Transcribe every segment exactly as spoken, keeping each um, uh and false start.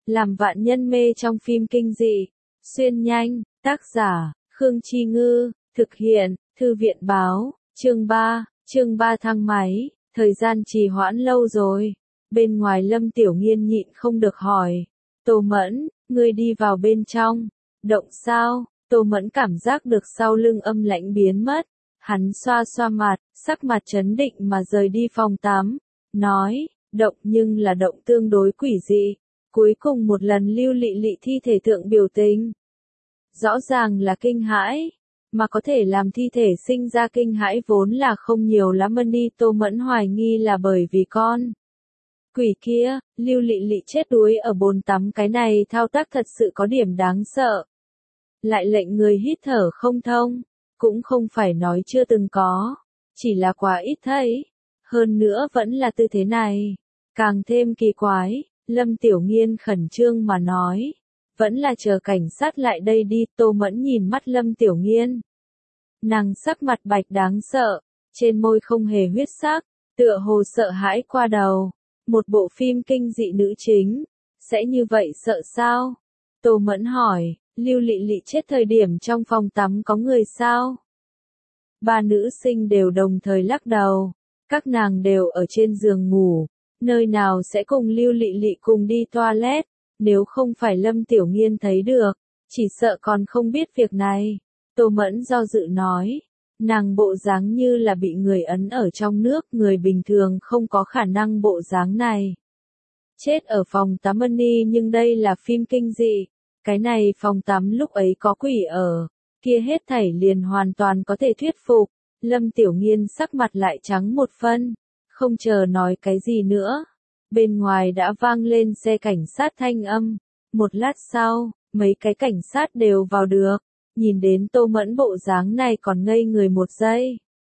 làm vạn nhân mê trong phim kinh dị. Xuyên nhanh, tác giả, Khương Chi Ngư, thực hiện, Thư viện báo, chương ba, chương ba thang máy, thời gian trì hoãn lâu rồi. Bên ngoài Lâm Tiểu Nghiên nhịn không được hỏi. Tô Mẫn, ngươi đi vào bên trong. Động sao? Tô Mẫn cảm giác được sau lưng âm lãnh biến mất. Hắn xoa xoa mặt, sắc mặt trấn định mà rời đi phòng tắm. Nói, động nhưng là động tương đối quỷ dị. Cuối cùng một lần Lưu Lị Lị thi thể thượng biểu tình. Rõ ràng là kinh hãi. Mà có thể làm thi thể sinh ra kinh hãi vốn là không nhiều lắm đi. Tô Mẫn hoài nghi là bởi vì con quỷ kia, Lưu Lị Lị chết đuối ở bồn tắm, cái này thao tác thật sự có điểm đáng sợ. Lại lệnh người hít thở không thông, cũng không phải nói chưa từng có, chỉ là quá ít thấy. Hơn nữa vẫn là tư thế này, càng thêm kỳ quái. Lâm Tiểu Nghiên khẩn trương mà nói, vẫn là chờ cảnh sát lại đây đi. Tô Mẫn nhìn mắt Lâm Tiểu Nghiên, nàng sắc mặt bạch đáng sợ, trên môi không hề huyết sắc, tựa hồ sợ hãi qua đầu. Một bộ phim kinh dị nữ chính, sẽ như vậy sợ sao? Tô Mẫn hỏi, Lưu Lị Lị chết thời điểm trong phòng tắm có người sao? Ba nữ sinh đều đồng thời lắc đầu, các nàng đều ở trên giường ngủ, nơi nào sẽ cùng Lưu Lị Lị cùng đi toilet, nếu không phải Lâm Tiểu Nghiên thấy được, chỉ sợ còn không biết việc này. Tô Mẫn do dự nói, nàng bộ dáng như là bị người ấn ở trong nước, người bình thường không có khả năng bộ dáng này. Chết ở phòng tắm đi, nhưng đây là phim kinh dị, cái này phòng tắm lúc ấy có quỷ ở, kia hết thảy liền hoàn toàn có thể thuyết phục. Lâm Tiểu Nghiên sắc mặt lại trắng một phân, không chờ nói cái gì nữa. Bên ngoài đã vang lên xe cảnh sát thanh âm, một lát sau, mấy cái cảnh sát đều vào được. Nhìn đến Tô Mẫn bộ dáng này còn ngây người một giây.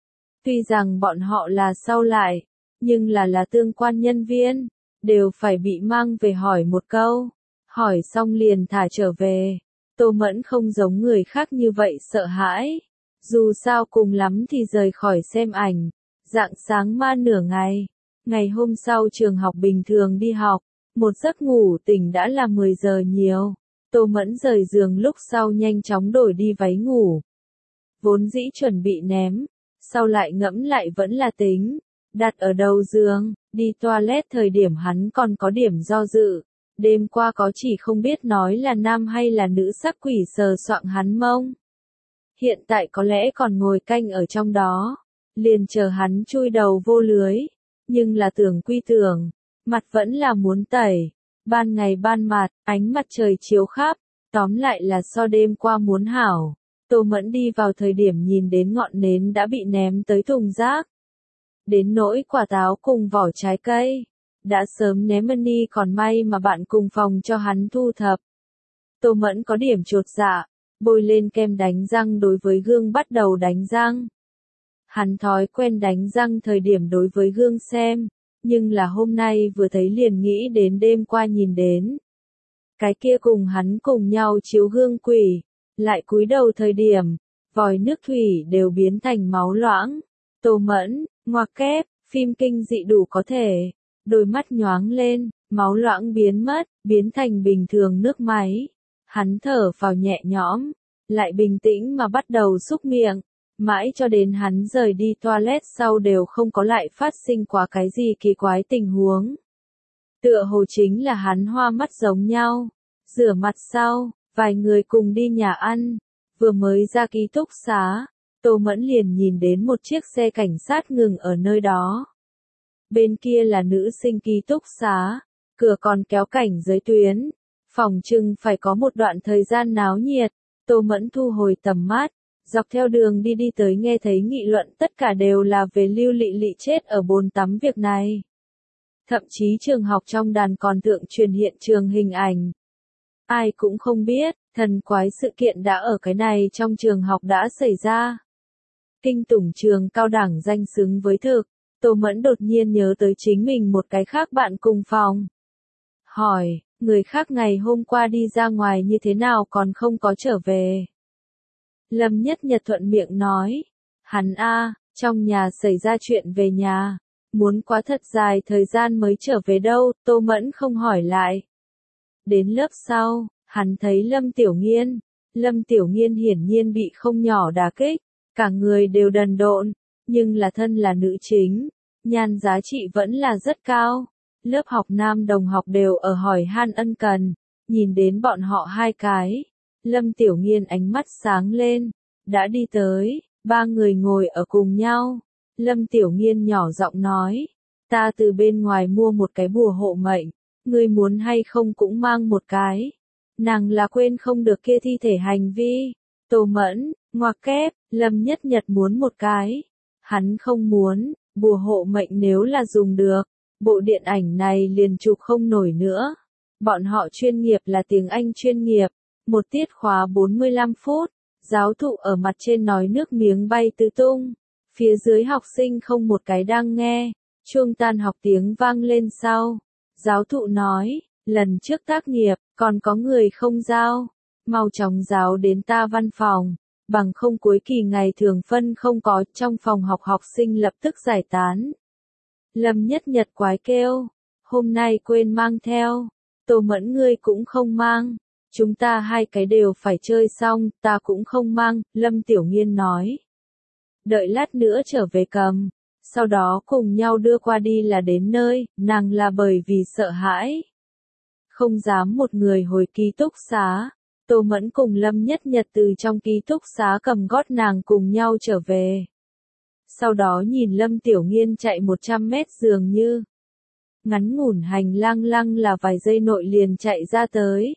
Tuy rằng bọn họ là sau lại, nhưng là là tương quan nhân viên, đều phải bị mang về hỏi một câu. Hỏi xong liền thả trở về. Tô Mẫn không giống người khác như vậy sợ hãi. Dù sao cùng lắm thì rời khỏi xem ảnh. Rạng sáng ma nửa ngày. Ngày hôm sau trường học bình thường đi học. Một giấc ngủ tỉnh đã là mười giờ nhiều. Tô Mẫn rời giường lúc sau nhanh chóng đổi đi váy ngủ. Vốn dĩ chuẩn bị ném, sau lại ngẫm lại vẫn là tính, đặt ở đầu giường. Đi toilet thời điểm hắn còn có điểm do dự, đêm qua có chỉ không biết nói là nam hay là nữ sắc quỷ sờ soạng hắn mông. Hiện tại có lẽ còn ngồi canh ở trong đó, liền chờ hắn chui đầu vô lưới, nhưng là tưởng quy tưởng, mặt vẫn là muốn tẩy. Ban ngày ban mặt, ánh mặt trời chiếu khắp, tóm lại là so đêm qua muốn hảo. Tô Mẫn đi vào thời điểm nhìn đến ngọn nến đã bị ném tới thùng rác. Đến nỗi quả táo cùng vỏ trái cây, đã sớm ném đi, còn may mà bạn cùng phòng cho hắn thu thập. Tô Mẫn có điểm chột dạ, bôi lên kem đánh răng, đối với gương bắt đầu đánh răng. Hắn thói quen đánh răng thời điểm đối với gương xem. Nhưng là hôm nay vừa thấy liền nghĩ đến đêm qua nhìn đến. Cái kia cùng hắn cùng nhau chiếu gương quỷ, lại cúi đầu thời điểm, vòi nước thủy đều biến thành máu loãng. Tô Mẫn, ngoặc kép, phim kinh dị đủ có thể. Đôi mắt nhoáng lên, máu loãng biến mất, biến thành bình thường nước máy. Hắn thở phào nhẹ nhõm, lại bình tĩnh mà bắt đầu xúc miệng. Mãi cho đến hắn rời đi toilet sau đều không có lại phát sinh quá cái gì kỳ quái tình huống. Tựa hồ chính là hắn hoa mắt giống nhau. Rửa mặt sau, vài người cùng đi nhà ăn. Vừa mới ra ký túc xá, Tô Mẫn liền nhìn đến một chiếc xe cảnh sát ngừng ở nơi đó. Bên kia là nữ sinh ký túc xá, cửa còn kéo cảnh giới tuyến. Phòng trưng phải có một đoạn thời gian náo nhiệt. Tô Mẫn thu hồi tầm mắt. Dọc theo đường đi đi tới nghe thấy nghị luận tất cả đều là về Lưu Lị Lị chết ở bồn tắm việc này. Thậm chí trường học trong đàn còn thượng truyền hiện trường hình ảnh. Ai cũng không biết, thần quái sự kiện đã ở cái này trong trường học đã xảy ra. Kinh tủng trường cao đẳng danh xứng với thực. Tô Mẫn đột nhiên nhớ tới chính mình một cái khác bạn cùng phòng. Hỏi, người khác ngày hôm qua đi ra ngoài như thế nào còn không có trở về? Lâm Nhất Nhật thuận miệng nói, hắn a, trong nhà xảy ra chuyện về nhà, muốn quá thật dài thời gian mới trở về đâu. Tô Mẫn không hỏi lại. Đến lớp sau, hắn thấy Lâm Tiểu Nghiên. Lâm Tiểu Nghiên hiển nhiên bị không nhỏ đả kích, cả người đều đần độn, nhưng là thân là nữ chính, nhan giá trị vẫn là rất cao. Lớp học nam đồng học đều ở hỏi han ân cần, nhìn đến bọn họ hai cái. Lâm Tiểu Nghiên ánh mắt sáng lên, đã đi tới, ba người ngồi ở cùng nhau. Lâm Tiểu Nghiên nhỏ giọng nói, ta từ bên ngoài mua một cái bùa hộ mệnh, ngươi muốn hay không cũng mang một cái. Nàng là quên không được kia thi thể hành vi. Tô Mẫn, ngoặc kép, Lâm Nhất Nhật muốn một cái. Hắn không muốn, bùa hộ mệnh nếu là dùng được, bộ điện ảnh này liền chụp không nổi nữa. Bọn họ chuyên nghiệp là tiếng Anh chuyên nghiệp, một tiết khóa bốn mươi lăm phút, giáo thụ ở mặt trên nói nước miếng bay tứ tung. Phía dưới học sinh không một cái đang nghe, chuông tan học tiếng vang lên sau. Giáo thụ nói, lần trước tác nghiệp, còn có người không giao, mau chóng giáo đến ta văn phòng, bằng không cuối kỳ ngày thường phân không có, trong phòng học học sinh lập tức giải tán. Lâm Nhất Nhật quái kêu, hôm nay quên mang theo, Tô Mẫn ngươi cũng không mang, chúng ta hai cái đều phải chơi xong, ta cũng không mang, Lâm Tiểu Nghiên nói. Đợi lát nữa trở về cầm, sau đó cùng nhau đưa qua đi là đến nơi, nàng là bởi vì sợ hãi. Không dám một người hồi ký túc xá, Tô Mẫn cùng Lâm Nhất Nhật từ trong ký túc xá cầm gót nàng cùng nhau trở về. Sau đó nhìn Lâm Tiểu Nghiên chạy một trăm mét dường như. Ngắn ngủn hành lang lăng là vài giây nội liền chạy ra tới.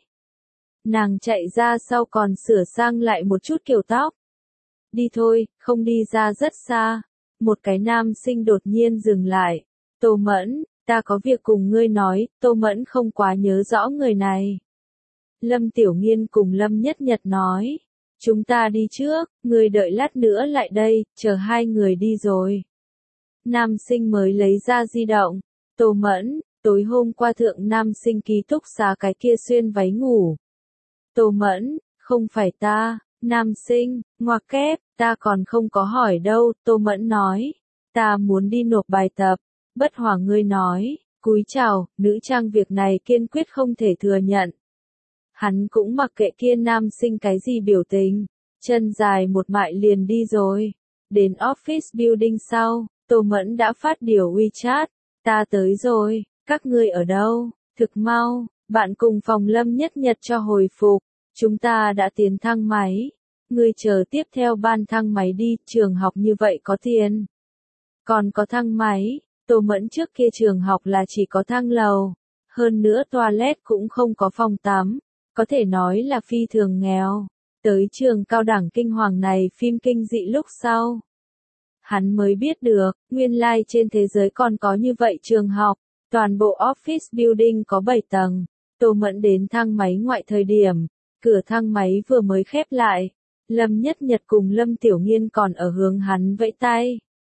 Nàng chạy ra sau còn sửa sang lại một chút kiểu tóc. Đi thôi, không đi ra rất xa. Một cái nam sinh đột nhiên dừng lại. Tô Mẫn, ta có việc cùng ngươi nói, Tô Mẫn không quá nhớ rõ người này. Lâm Tiểu Nghiên cùng Lâm Nhất Nhật nói. Chúng ta đi trước, ngươi đợi lát nữa lại đây, chờ hai người đi rồi. Nam sinh mới lấy ra di động. Tô Mẫn, tối hôm qua thượng nam sinh ký túc xá cái kia xuyên váy ngủ. Tô Mẫn, không phải ta, nam sinh, ngoặc kép, ta còn không có hỏi đâu, Tô Mẫn nói. Ta muốn đi nộp bài tập, bất hòa ngươi nói, cúi chào, nữ trang việc này kiên quyết không thể thừa nhận. Hắn cũng mặc kệ kia nam sinh cái gì biểu tình, chân dài một mại liền đi rồi. Đến office building sau, Tô Mẫn đã phát điều WeChat, ta tới rồi, các ngươi ở đâu, thực mau, bạn cùng phòng Lâm Nhất Nhật cho hồi phục, chúng ta đã tiến thang máy, ngươi chờ tiếp theo ban thang máy đi, trường học như vậy có tiền. Còn có thang máy, Tô Mẫn trước kia trường học là chỉ có thang lầu, hơn nữa toilet cũng không có phòng tắm, có thể nói là phi thường nghèo. Tới trường cao đẳng kinh hoàng này phim kinh dị lúc sau. Hắn mới biết được, nguyên lai like trên thế giới còn có như vậy trường học, toàn bộ office building có bảy tầng. Tô Mẫn đến thang máy ngoại thời điểm, cửa thang máy vừa mới khép lại, Lâm Nhất Nhật cùng Lâm Tiểu Nghiên còn ở hướng hắn vẫy tay.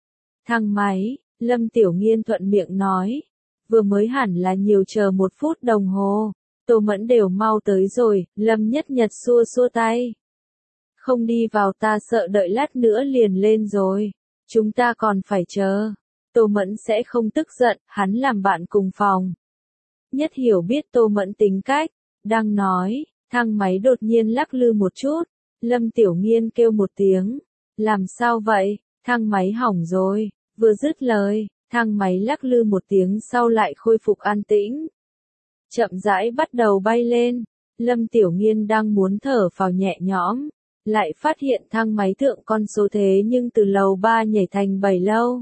Thang máy, Lâm Tiểu Nghiên thuận miệng nói, vừa mới hẳn là nhiều chờ một phút đồng hồ, Tô Mẫn đều mau tới rồi, Lâm Nhất Nhật xua xua tay. Không đi vào ta sợ đợi lát nữa liền lên rồi, chúng ta còn phải chờ. Tô Mẫn sẽ không tức giận, hắn làm bạn cùng phòng. Nhất Hiểu biết Tô Mẫn tính cách, đang nói, thang máy đột nhiên lắc lư một chút, Lâm Tiểu Nghiên kêu một tiếng, làm sao vậy, thang máy hỏng rồi, vừa dứt lời, thang máy lắc lư một tiếng sau lại khôi phục an tĩnh. Chậm rãi bắt đầu bay lên, Lâm Tiểu Nghiên đang muốn thở phào nhẹ nhõm, lại phát hiện thang máy thượng con số thế nhưng từ lầu ba nhảy thành bảy lâu.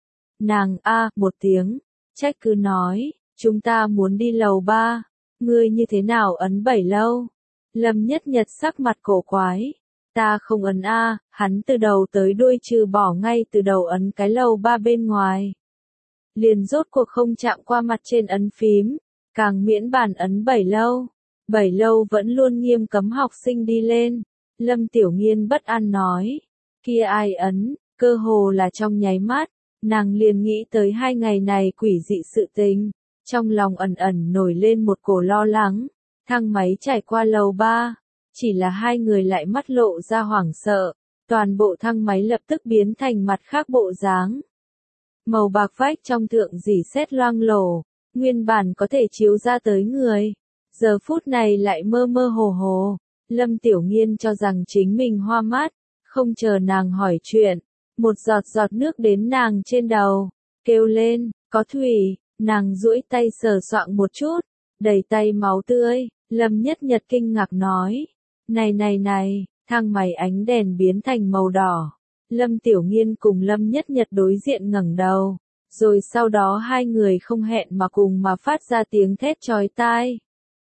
Nàng a một tiếng, trách cứ nói, chúng ta muốn đi lầu ba, ngươi như thế nào ấn bảy lâu? Lâm Nhất Nhật sắc mặt cổ quái, ta không ấn a, hắn từ đầu tới đuôi trừ bỏ ngay từ đầu ấn cái lầu ba bên ngoài. Liền rốt cuộc không chạm qua mặt trên ấn phím, càng miễn bàn ấn bảy lâu. Bảy lâu vẫn luôn nghiêm cấm học sinh đi lên. Lâm Tiểu Nghiên bất an nói, kia ai ấn, cơ hồ là trong nháy mắt, nàng liền nghĩ tới hai ngày này quỷ dị sự tình, trong lòng ẩn ẩn nổi lên một cổ lo lắng. Thang máy trải qua lầu ba, chỉ là hai người lại mắt lộ ra hoảng sợ, toàn bộ thang máy lập tức biến thành mặt khác bộ dáng. Màu bạc vách trong thượng rỉ sét loang lổ, nguyên bản có thể chiếu ra tới người, giờ phút này lại mơ mơ hồ hồ. Lâm Tiểu Nghiên cho rằng chính mình hoa mắt, không chờ nàng hỏi chuyện, một giọt giọt nước đến nàng trên đầu, kêu lên, có thủy, nàng duỗi tay sờ soạng một chút, đầy tay máu tươi. Lâm Nhất Nhật kinh ngạc nói, này này này, thang máy ánh đèn biến thành màu đỏ. Lâm Tiểu Nghiên cùng Lâm Nhất Nhật đối diện ngẩng đầu, rồi sau đó hai người không hẹn mà cùng mà phát ra tiếng thét chói tai.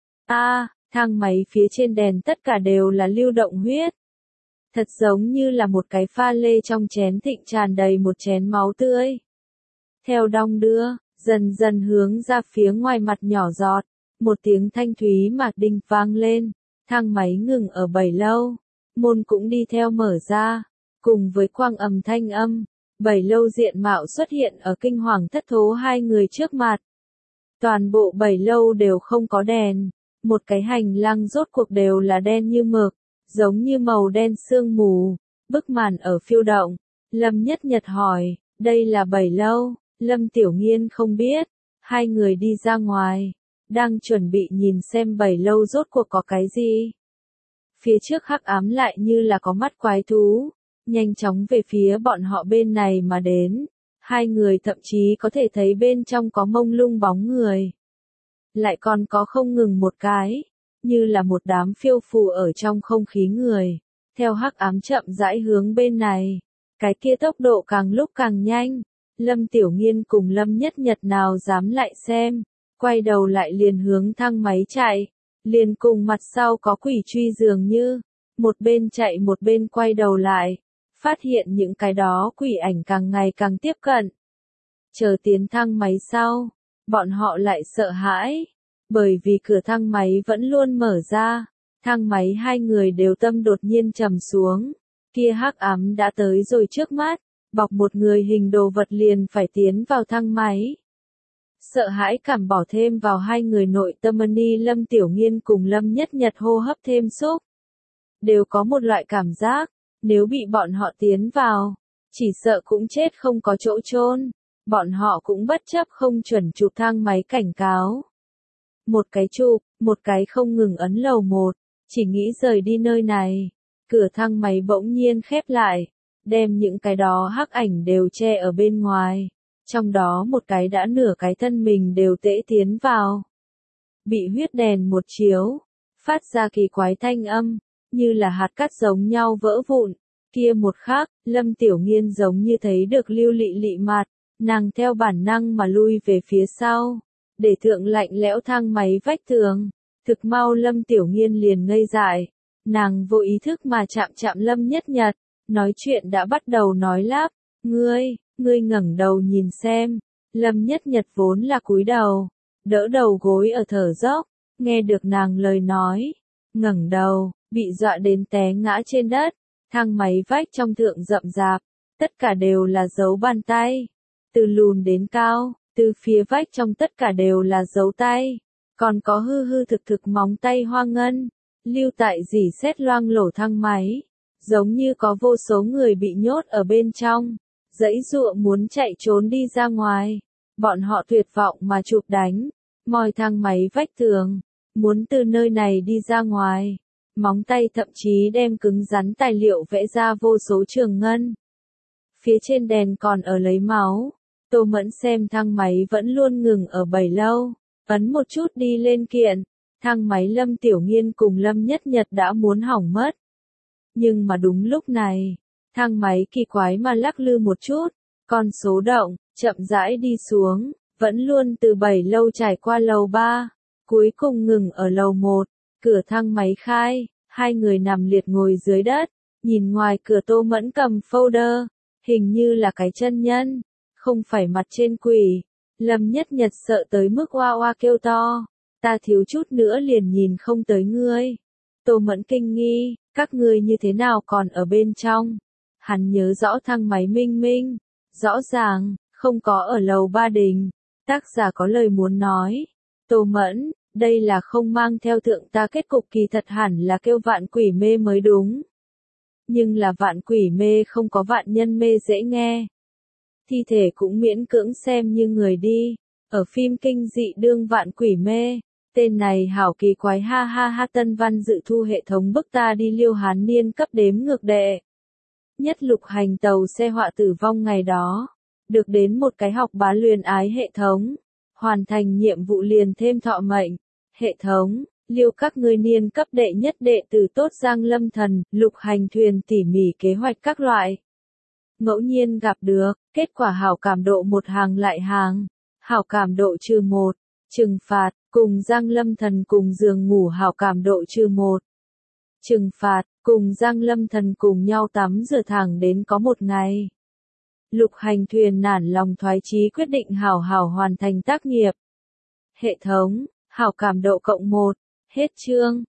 A, thang máy phía trên đèn tất cả đều là lưu động huyết. Thật giống như là một cái pha lê trong chén thịnh tràn đầy một chén máu tươi. Theo đong đưa, dần dần hướng ra phía ngoài mặt nhỏ giọt, một tiếng thanh thúy mạc đinh vang lên, thang máy ngừng ở bảy lâu, môn cũng đi theo mở ra, cùng với quang ầm thanh âm, bảy lâu diện mạo xuất hiện ở kinh hoàng thất thố hai người trước mặt. Toàn bộ bảy lâu đều không có đèn, một cái hành lang rốt cuộc đều là đen như mực, giống như màu đen sương mù, bức màn ở phiêu động. Lâm Nhất Nhật hỏi, đây là bảy lâu, Lâm Tiểu Nghiên không biết, hai người đi ra ngoài, đang chuẩn bị nhìn xem bảy lâu rốt cuộc có cái gì. Phía trước hắc ám lại như là có mắt quái thú, nhanh chóng về phía bọn họ bên này mà đến, hai người thậm chí có thể thấy bên trong có mông lung bóng người. Lại còn có không ngừng một cái, như là một đám phiêu phù ở trong không khí người, theo hắc ám chậm rãi hướng bên này, cái kia tốc độ càng lúc càng nhanh. Lâm Tiểu Nghiên cùng Lâm Nhất Nhật nào dám lại xem, quay đầu lại liền hướng thang máy chạy, liền cùng mặt sau có quỷ truy dường như, một bên chạy một bên quay đầu lại, phát hiện những cái đó quỷ ảnh càng ngày càng tiếp cận. Chờ tiến thang máy sau, bọn họ lại sợ hãi, bởi vì cửa thang máy vẫn luôn mở ra, thang máy hai người đều tâm đột nhiên trầm xuống, kia hắc ám đã tới rồi trước mắt, bọc một người hình đồ vật liền phải tiến vào thang máy. Sợ hãi cảm bỏ thêm vào hai người nội tâm ni Lâm Tiểu Nghiên cùng Lâm Nhất Nhật hô hấp thêm xúc. Đều có một loại cảm giác, nếu bị bọn họ tiến vào, chỉ sợ cũng chết không có chỗ chôn. Bọn họ cũng bất chấp không chuẩn chụp thang máy cảnh cáo. Một cái chụp, một cái không ngừng ấn lầu một, chỉ nghĩ rời đi nơi này. Cửa thang máy bỗng nhiên khép lại, đem những cái đó hắc ảnh đều che ở bên ngoài. Trong đó một cái đã nửa cái thân mình đều tễ tiến vào. Bị huyết đèn một chiếu, phát ra kỳ quái thanh âm, như là hạt cát giống nhau vỡ vụn. Kia một khắc, Lâm Tiểu Nghiên giống như thấy được Lưu Lị Lị mặt, nàng theo bản năng mà lui về phía sau, để thượng lạnh lẽo thang máy vách tường. Thực mau Lâm Tiểu Nghiên liền ngây dại, nàng vô ý thức mà chạm chạm Lâm Nhất Nhật, nói chuyện đã bắt đầu nói lắp, ngươi, ngươi ngẩng đầu nhìn xem. Lâm Nhất Nhật vốn là cúi đầu, đỡ đầu gối ở thở dốc, nghe được nàng lời nói, ngẩng đầu, bị dọa đến té ngã trên đất. Thang máy vách trong thượng rậm rạp, tất cả đều là dấu bàn tay, từ lùn đến cao, từ phía vách trong tất cả đều là dấu tay, còn có hư hư thực thực móng tay hoa ngân, lưu tại rỉ sét loang lổ thang máy, giống như có vô số người bị nhốt ở bên trong, giãy giụa muốn chạy trốn đi ra ngoài. Bọn họ tuyệt vọng mà chụp đánh, moi thang máy vách tường, muốn từ nơi này đi ra ngoài. Móng tay thậm chí đem cứng rắn tài liệu vẽ ra vô số trường ngân. Phía trên đèn còn ở lấy máu. Tô Mẫn xem thang máy vẫn luôn ngừng ở bảy lâu, ấn một chút đi lên kiện, thang máy Lâm Tiểu Nghiên cùng Lâm Nhất Nhật đã muốn hỏng mất. Nhưng mà đúng lúc này, thang máy kỳ quái mà lắc lư một chút, con số động, chậm rãi đi xuống, vẫn luôn từ bảy lâu trải qua lầu ba, cuối cùng ngừng ở lầu một. Cửa thang máy khai, hai người nằm liệt ngồi dưới đất, nhìn ngoài cửa Tô Mẫn cầm folder, hình như là cái chân nhân, không phải mặt trên quỷ. Lâm Nhất Nhật sợ tới mức oa oa kêu to, ta thiếu chút nữa liền nhìn không tới ngươi. Tô Mẫn kinh nghi, các ngươi như thế nào còn ở bên trong? Hắn nhớ rõ thang máy minh minh, rõ ràng, không có ở lầu ba đình. Tác giả có lời muốn nói, Tô Mẫn, đây là không mang theo thượng ta kết cục kỳ thật hẳn là kêu vạn quỷ mê mới đúng. Nhưng là vạn quỷ mê không có vạn nhân mê dễ nghe. Thi thể cũng miễn cưỡng xem như người đi, ở phim kinh dị đương vạn quỷ mê, Tên này hảo kỳ quái ha ha ha. Tân văn dự thu hệ thống bức ta đi Liêu Hán niên cấp đếm ngược đệ. Nhất lục hành tàu xe họa tử vong ngày đó. Được đến một cái học bá luyến ái hệ thống. Hoàn thành nhiệm vụ liền thêm thọ mệnh. Hệ thống, Liêu các ngươi niên cấp đệ nhất đệ tử tốt Giang Lâm Thần, lục hành thuyền tỉ mỉ kế hoạch các loại. Ngẫu nhiên gặp được, kết quả hảo cảm độ một hàng lại hàng. Hảo cảm độ trừ một, trừng phạt, cùng Giang Lâm Thần cùng giường ngủ hảo cảm độ trừ một. Trừng phạt, cùng Giang Lâm Thần cùng nhau tắm rửa thẳng đến có một ngày. Lục hành thuyền nản lòng thoái chí quyết định hảo hảo hoàn thành tác nghiệp. Hệ thống, hảo cảm độ cộng một, hết chương.